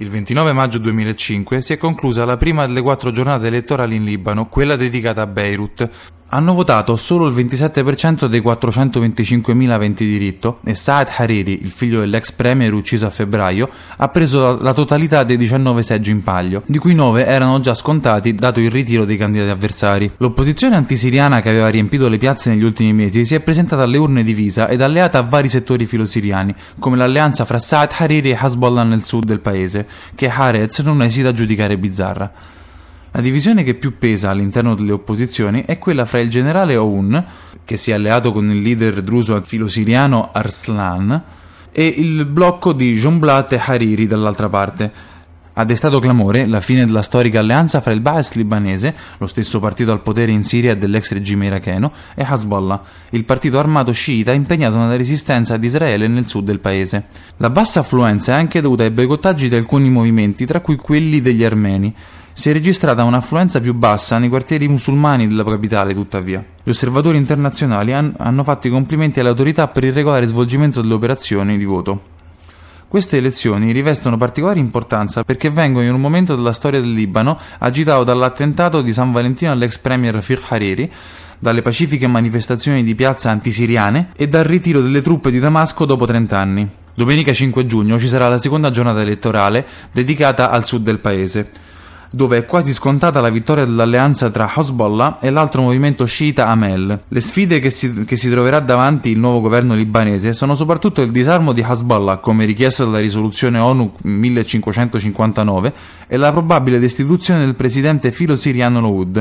Il 29 maggio 2005 si è conclusa la prima delle 4 giornate elettorali in Libano, quella dedicata a Beirut. Hanno votato solo il 27% dei 425.000 aventi diritto e Saad Hariri, il figlio dell'ex premier ucciso a febbraio, ha preso la totalità dei 19 seggi in palio, di cui 9 erano già scontati dato il ritiro dei candidati avversari. L'opposizione antisiriana che aveva riempito le piazze negli ultimi mesi si è presentata alle urne divisa ed alleata a vari settori filosiriani, come l'alleanza fra Saad Hariri e Hezbollah nel sud del paese, che Haaretz non esita a giudicare bizzarra. La divisione che più pesa all'interno delle opposizioni è quella fra il generale Aoun, che si è alleato con il leader druso filosiriano Arslan, e il blocco di Jumblat e Hariri dall'altra parte. Ha destato clamore la fine della storica alleanza fra il Ba'ath libanese, lo stesso partito al potere in Siria dell'ex regime iracheno, e Hezbollah, il partito armato sciita impegnato nella resistenza ad Israele nel sud del paese. La bassa affluenza è anche dovuta ai boicottaggi di alcuni movimenti, tra cui quelli degli armeni. Si è registrata un'affluenza più bassa nei quartieri musulmani della capitale, tuttavia. Gli osservatori internazionali hanno fatto i complimenti alle autorità per il regolare svolgimento delle operazioni di voto. Queste elezioni rivestono particolare importanza perché vengono in un momento della storia del Libano agitato dall'attentato di San Valentino all'ex premier Rafiq Hariri, dalle pacifiche manifestazioni di piazza antisiriane e dal ritiro delle truppe di Damasco dopo 30 anni. Domenica 5 giugno ci sarà la seconda giornata elettorale dedicata al sud del paese, dove è quasi scontata la vittoria dell'alleanza tra Hezbollah e l'altro movimento sciita Amel. Le sfide che si troverà davanti il nuovo governo libanese sono soprattutto il disarmo di Hezbollah, come richiesto dalla risoluzione ONU 1559, e la probabile destituzione del presidente filo-siriano Louud,